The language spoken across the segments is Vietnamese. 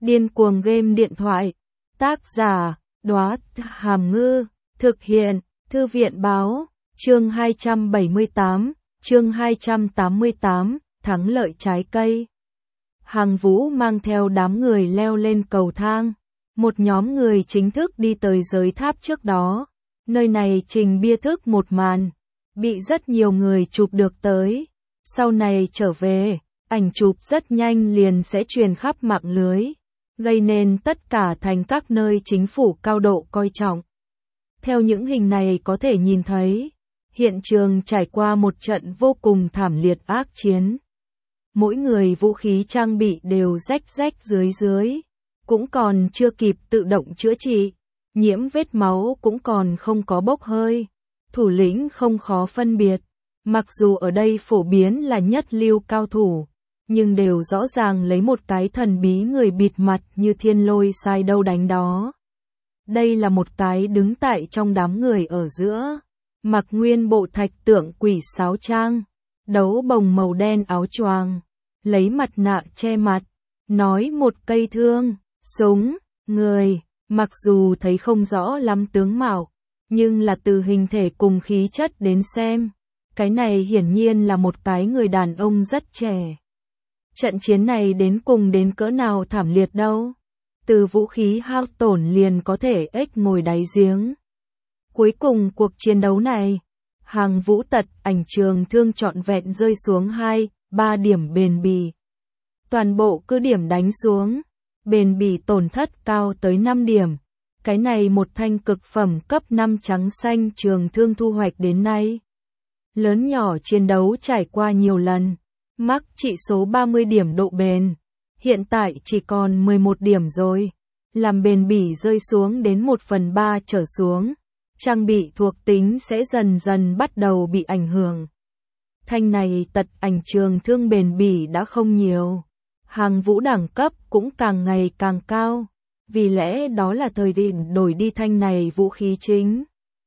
Điên cuồng game điện thoại. Tác giả, Đóa Hàm Ngư. Thực hiện, Thư viện Báo. Chương 278, chương 288, thắng lợi trái cây. Hàng Vũ mang theo đám người leo lên cầu thang. Một nhóm người chính thức đi tới giới tháp trước đó. Nơi này trình bia thức một màn. Bị rất nhiều người chụp được tới. Sau này trở về, ảnh chụp rất nhanh liền sẽ truyền khắp mạng lưới. Gây nên tất cả thành các nơi chính phủ cao độ coi trọng. Theo những hình này có thể nhìn thấy, hiện trường trải qua một trận vô cùng thảm liệt ác chiến. Mỗi người vũ khí trang bị đều rách rách dưới, cũng còn chưa kịp tự động chữa trị, nhiễm vết máu cũng còn không có bốc hơi. Thủ lĩnh không khó phân biệt, mặc dù ở đây phổ biến là nhất lưu cao thủ, nhưng đều rõ ràng lấy một cái thần bí người bịt mặt như thiên lôi sai đâu đánh đó. Đây là một cái đứng tại trong đám người ở giữa, mặc nguyên bộ thạch tượng quỷ sáo trang, đấu bồng màu đen áo choàng, lấy mặt nạ che mặt, nói một cây thương, súng, người, mặc dù thấy không rõ lắm tướng mạo, nhưng là từ hình thể cùng khí chất đến xem, cái này hiển nhiên là một cái người đàn ông rất trẻ. Trận chiến này đến cùng đến cỡ nào thảm liệt đâu. Từ vũ khí hao tổn liền có thể ếch ngồi đáy giếng. Cuối cùng cuộc chiến đấu này, Hàng Vũ tật ảnh trường thương trọn vẹn rơi xuống 2-3 điểm bền bỉ. Toàn bộ cứ điểm đánh xuống, bền bỉ tổn thất cao tới 5 điểm. Cái này một thanh cực phẩm cấp 5 trắng xanh trường thương thu hoạch đến nay. Lớn nhỏ chiến đấu trải qua nhiều lần, mắc trị số 30 điểm độ bền. Hiện tại chỉ còn 11 điểm rồi, làm bền bỉ rơi xuống đến 1/3 trở xuống, trang bị thuộc tính sẽ dần dần bắt đầu bị ảnh hưởng. Thanh này tật ảnh trường thương bền bỉ đã không nhiều, Hàng Vũ đẳng cấp cũng càng ngày càng cao, vì lẽ đó là thời điểm đổi đi thanh này vũ khí chính.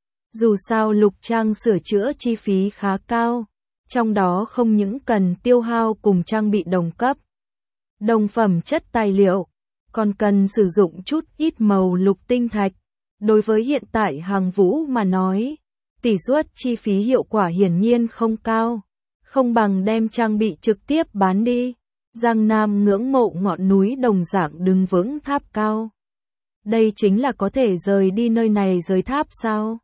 Dù sao lục trang sửa chữa chi phí khá cao, trong đó không những cần tiêu hao cùng trang bị đồng cấp, đồng phẩm chất tài liệu, còn cần sử dụng chút ít màu lục tinh thạch. Đối với hiện tại Hàng Vũ mà nói, tỷ suất chi phí hiệu quả hiển nhiên không cao, không bằng đem trang bị trực tiếp bán đi. Giang Nam ngưỡng mộ ngọn núi đồng dạng đứng vững tháp cao. Đây chính là có thể rời đi nơi này giới tháp sao?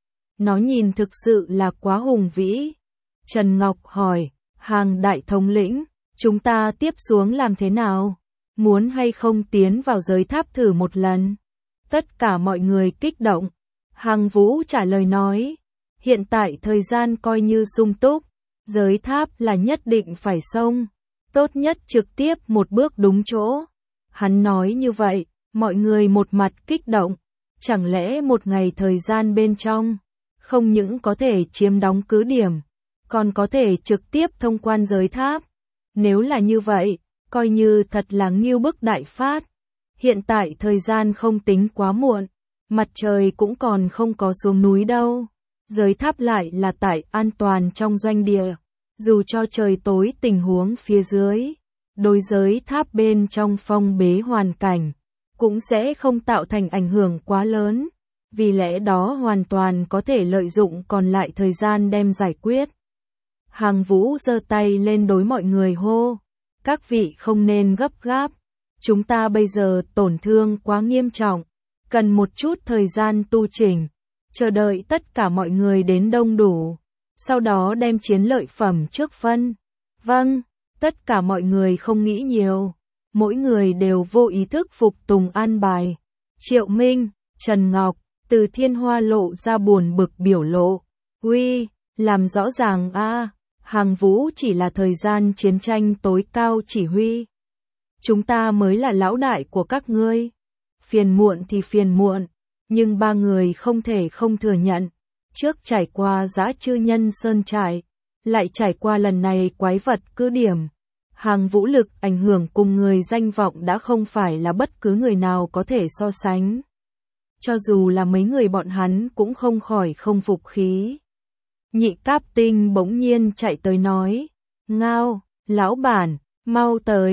Nó nhìn thực sự là quá hùng vĩ. Trần Ngọc hỏi, Hàng đại thống lĩnh, chúng ta tiếp xuống làm thế nào? Muốn hay không tiến vào giới tháp thử một lần? Tất cả mọi người kích động. Hàng Vũ trả lời nói, hiện tại thời gian coi như sung túc, giới tháp là nhất định phải xông, tốt nhất trực tiếp một bước đúng chỗ. Hắn nói như vậy, mọi người một mặt kích động, chẳng lẽ một ngày thời gian bên trong, không những có thể chiếm đóng cứ điểm, còn có thể trực tiếp thông quan giới tháp. Nếu là như vậy, coi như thật là ngưu bức đại phát. Hiện tại thời gian không tính quá muộn, mặt trời cũng còn không có xuống núi đâu. Giới tháp lại là tại an toàn trong doanh địa, dù cho trời tối tình huống phía dưới, đối giới tháp bên trong phong bế hoàn cảnh, cũng sẽ không tạo thành ảnh hưởng quá lớn. Vì lẽ đó hoàn toàn có thể lợi dụng còn lại thời gian đem giải quyết. Hàng Vũ giơ tay lên đối mọi người hô, các vị không nên gấp gáp, chúng ta bây giờ tổn thương quá nghiêm trọng, cần một chút thời gian tu chỉnh, chờ đợi tất cả mọi người đến đông đủ, sau đó đem chiến lợi phẩm trước phân. Vâng, tất cả mọi người không nghĩ nhiều, mỗi người đều vô ý thức phục tùng an bài. Triệu Minh, Trần Ngọc, Từ Thiên Hoa lộ ra buồn bực biểu lộ, uy, làm rõ ràng a. Hàng Vũ chỉ là thời gian chiến tranh tối cao chỉ huy. Chúng ta mới là lão đại của các ngươi. Phiền muộn thì phiền muộn, nhưng ba người không thể không thừa nhận. Trước trải qua Dã Chư Nhân Sơn trại, lại trải qua lần này quái vật cứ điểm. Hàng Vũ lực ảnh hưởng cùng người danh vọng đã không phải là bất cứ người nào có thể so sánh. Cho dù là mấy người bọn hắn cũng không khỏi không phục khí. Nhị Cáp Tinh bỗng nhiên chạy tới nói, Ngao, lão bản, mau tới,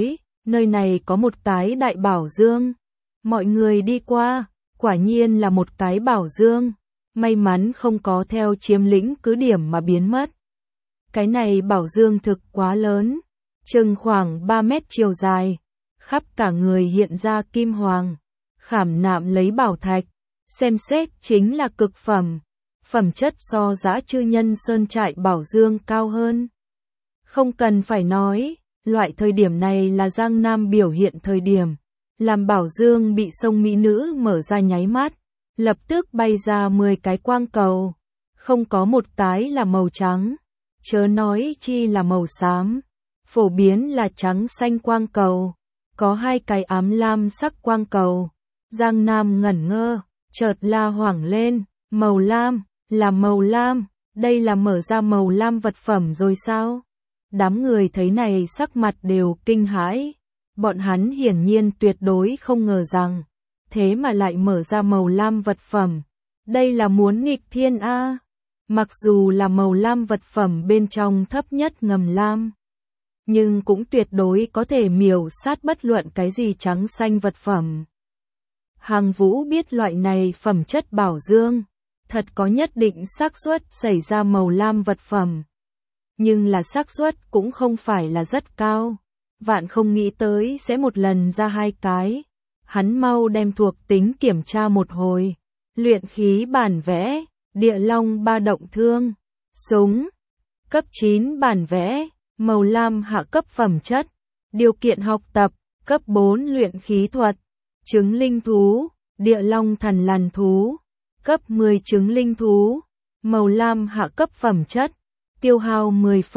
Nơi này có một cái đại bảo dương. Mọi người đi qua, quả nhiên là một cái bảo dương. May mắn không có theo chiếm lĩnh cứ điểm mà biến mất. Cái này bảo dương thực quá lớn, chừng khoảng 3 mét chiều dài, khắp cả người hiện ra kim hoàng, khảm nạm lấy bảo thạch, xem xét chính là cực phẩm, phẩm chất so Dã Chư Nhân Sơn trại bảo dương cao hơn. Không cần phải nói, loại thời điểm này là Giang Nam biểu hiện thời điểm, làm bảo dương bị sông mỹ nữ mở ra nháy mắt, lập tức bay ra 10 cái quang cầu, không có một cái là màu trắng, chớ nói chi là màu xám, phổ biến là trắng xanh quang cầu, có 2 cái ám lam sắc quang cầu. Giang Nam ngẩn ngơ, chợt la hoảng lên, màu lam, là màu lam, đây là mở ra màu lam vật phẩm rồi sao? Đám người thấy này sắc mặt đều kinh hãi, bọn hắn hiển nhiên tuyệt đối không ngờ rằng, thế mà lại mở ra màu lam vật phẩm, đây là muốn nghịch thiên a. Mặc dù là màu lam vật phẩm bên trong thấp nhất ngầm lam, nhưng cũng tuyệt đối có thể miểu sát bất luận cái gì trắng xanh vật phẩm. Hàng Vũ biết loại này phẩm chất bảo dương, thật có nhất định xác suất xảy ra màu lam vật phẩm. Nhưng là xác suất cũng không phải là rất cao, vạn không nghĩ tới sẽ một lần ra 2 cái. Hắn mau đem thuộc tính kiểm tra một hồi, luyện khí bản vẽ, địa long 3 động thương, súng, cấp 9 bản vẽ, màu lam hạ cấp phẩm chất, điều kiện học tập, cấp 4 luyện khí thuật, trứng linh thú, địa long thần lằn thú, cấp 10 trứng linh thú, màu lam hạ cấp phẩm chất, tiêu hao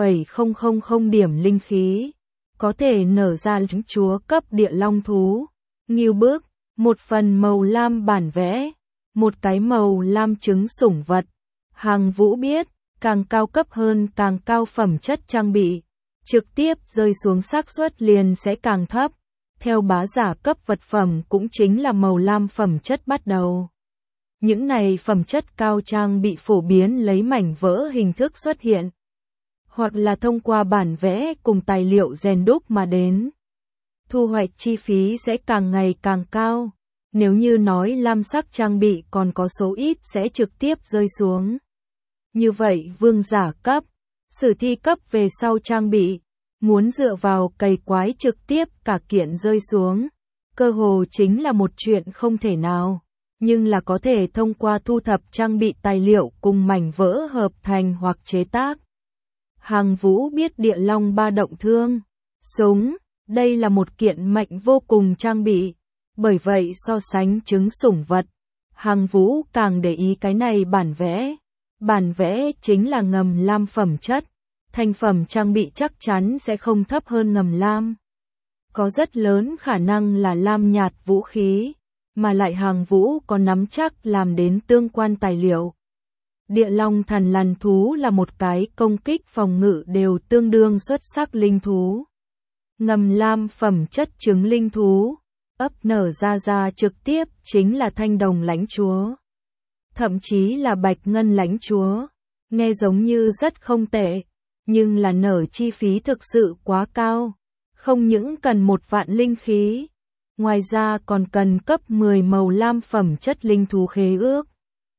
10,000 điểm linh khí, có thể nở ra trứng chúa cấp địa long thú, ngưu bước, một phần màu lam bản vẽ, một cái màu lam trứng sủng vật. Hàng Vũ biết, càng cao cấp hơn càng cao phẩm chất trang bị, trực tiếp rơi xuống xác suất liền sẽ càng thấp. Theo bá giả cấp vật phẩm cũng chính là màu lam phẩm chất bắt đầu. Những này phẩm chất cao trang bị phổ biến lấy mảnh vỡ hình thức xuất hiện, hoặc là thông qua bản vẽ cùng tài liệu rèn đúc mà đến. Thu hoạch chi phí sẽ càng ngày càng cao, nếu như nói lam sắc trang bị còn có số ít sẽ trực tiếp rơi xuống. Như vậy vương giả cấp, sử thi cấp về sau trang bị, muốn dựa vào cày quái trực tiếp cả kiện rơi xuống, cơ hồ chính là một chuyện không thể nào, nhưng là có thể thông qua thu thập trang bị tài liệu cùng mảnh vỡ hợp thành hoặc chế tác. Hàng Vũ biết địa long 3 động thương, súng, đây là một kiện mạnh vô cùng trang bị, bởi vậy so sánh trứng sủng vật, Hàng Vũ càng để ý cái này bản vẽ. Bản vẽ chính là ngầm lam phẩm chất, thành phẩm trang bị chắc chắn sẽ không thấp hơn ngầm lam. Có rất lớn khả năng là lam nhạt vũ khí, mà lại Hàng Vũ có nắm chắc làm đến tương quan tài liệu. Địa long thần lằn thú là một cái công kích phòng ngự đều tương đương xuất sắc linh thú. Ngầm lam phẩm chất trứng linh thú, ấp nở ra trực tiếp chính là thanh đồng lãnh chúa. Thậm chí là bạch ngân lãnh chúa, nghe giống như rất không tệ, nhưng là nở chi phí thực sự quá cao, không những cần 1 vạn linh khí, ngoài ra còn cần cấp 10 màu lam phẩm chất linh thú khế ước.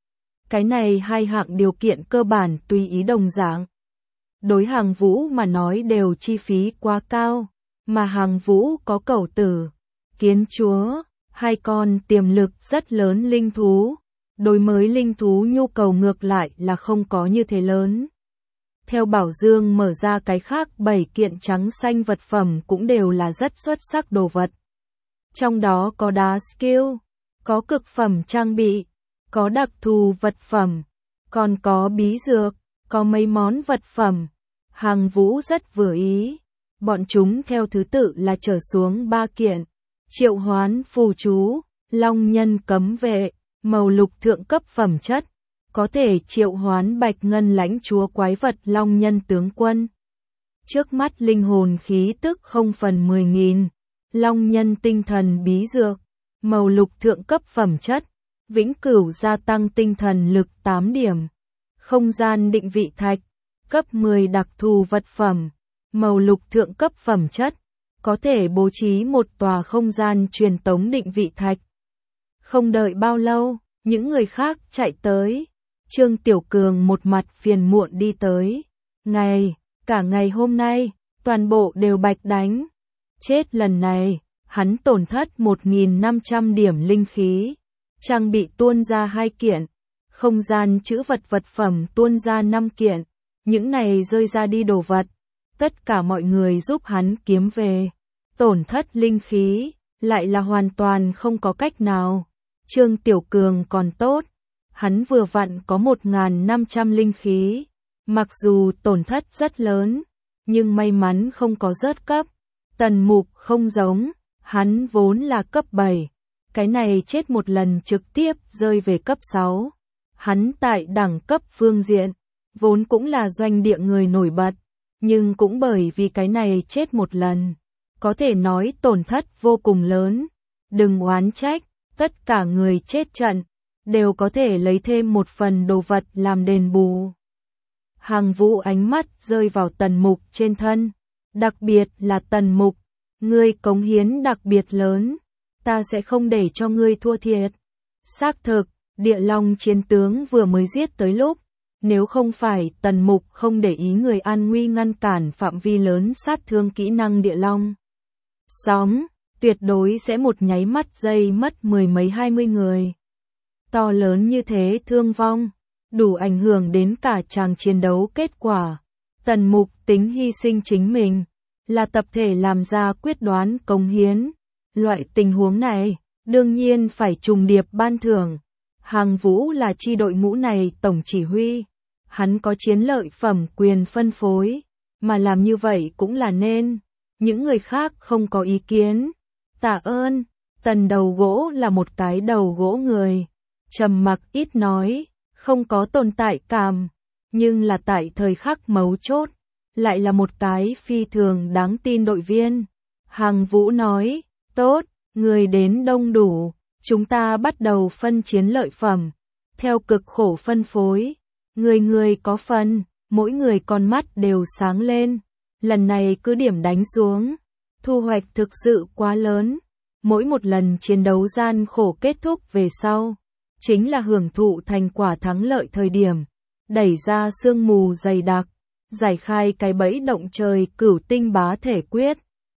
Cái này 2 hạng điều kiện cơ bản tùy ý đồng dạng. Đối Hàng Vũ mà nói đều chi phí quá cao, mà Hàng Vũ có cẩu tử, kiến chúa, 2 con tiềm lực rất lớn linh thú. Đối mới linh thú nhu cầu ngược lại là không có như thế lớn. Theo bảo dương mở ra cái khác 7 kiện trắng xanh vật phẩm cũng đều là rất xuất sắc đồ vật. Trong đó có đá skill, có cực phẩm trang bị, có đặc thù vật phẩm, còn có bí dược, có mấy món vật phẩm. Hàng Vũ rất vừa ý, bọn chúng theo thứ tự là trở xuống 3 kiện, triệu hoán phù chú, long nhân cấm vệ. Màu lục thượng cấp phẩm chất, có thể triệu hoán bạch ngân lãnh chúa quái vật long nhân tướng quân. Trước mắt linh hồn khí tức 0/10.000, long nhân tinh thần bí dược, màu lục thượng cấp phẩm chất, vĩnh cửu gia tăng tinh thần lực 8 điểm. Không gian định vị thạch, cấp 10 đặc thù vật phẩm, màu lục thượng cấp phẩm chất, có thể bố trí một tòa không gian truyền tống định vị thạch. Không đợi bao lâu, những người khác chạy tới. Trương Tiểu Cường một mặt phiền muộn đi tới. Cả ngày hôm nay, toàn bộ đều bạch đánh. Chết lần này, hắn tổn thất 1.500 điểm linh khí. Trang bị tuôn ra 2 kiện. Không gian trữ vật phẩm tuôn ra 5 kiện. Những này rơi ra đi đồ vật. Tất cả mọi người giúp hắn kiếm về. Tổn thất linh khí, lại là hoàn toàn không có cách nào. Trương Tiểu Cường còn tốt. Hắn vừa vặn có 1.500 linh khí. Mặc dù tổn thất rất lớn, nhưng may mắn không có rớt cấp. Tần Mục không giống, hắn vốn là cấp 7. Cái này chết một lần trực tiếp rơi về cấp 6. Hắn tại đẳng cấp phương diện, vốn cũng là doanh địa người nổi bật. Nhưng cũng bởi vì cái này chết một lần, có thể nói tổn thất vô cùng lớn. Đừng oán trách, tất cả người chết trận, đều có thể lấy thêm một phần đồ vật làm đền bù. Hàng Vũ ánh mắt rơi vào Tần Mục trên thân. Đặc biệt là Tần Mục, ngươi cống hiến đặc biệt lớn, ta sẽ không để cho ngươi thua thiệt. Xác thực, Địa Long chiến tướng vừa mới giết tới lúc, nếu không phải Tần Mục không để ý người an nguy ngăn cản phạm vi lớn sát thương kỹ năng Địa Long sóng, tuyệt đối sẽ một nháy mắt giây mất 10 mấy 20 người. To lớn như thế thương vong, đủ ảnh hưởng đến cả chàng chiến đấu kết quả. Tần Mục tính hy sinh chính mình, là tập thể làm ra quyết đoán cống hiến. Loại tình huống này, đương nhiên phải trùng điệp ban thưởng. Hàng Vũ là chi đội ngũ này tổng chỉ huy. Hắn có chiến lợi phẩm quyền phân phối, mà làm như vậy cũng là nên. Những người khác không có ý kiến. Tạ ơn. Tần Đầu Gỗ là một cái đầu gỗ người. Trầm mặc ít nói, không có tồn tại cảm. Nhưng là tại thời khắc mấu chốt, lại là một cái phi thường đáng tin đội viên. Hàng Vũ nói, tốt, người đến đông đủ, chúng ta bắt đầu phân chiến lợi phẩm. Theo cực khổ phân phối, người có phần, mỗi người con mắt đều sáng lên. Lần này cứ điểm đánh xuống, thu hoạch thực sự quá lớn. Mỗi một lần chiến đấu gian khổ kết thúc về sau, chính là hưởng thụ thành quả thắng lợi thời điểm. Đẩy ra sương mù dày đặc, giải khai cái bẫy động trời cửu tinh bá thể quyết.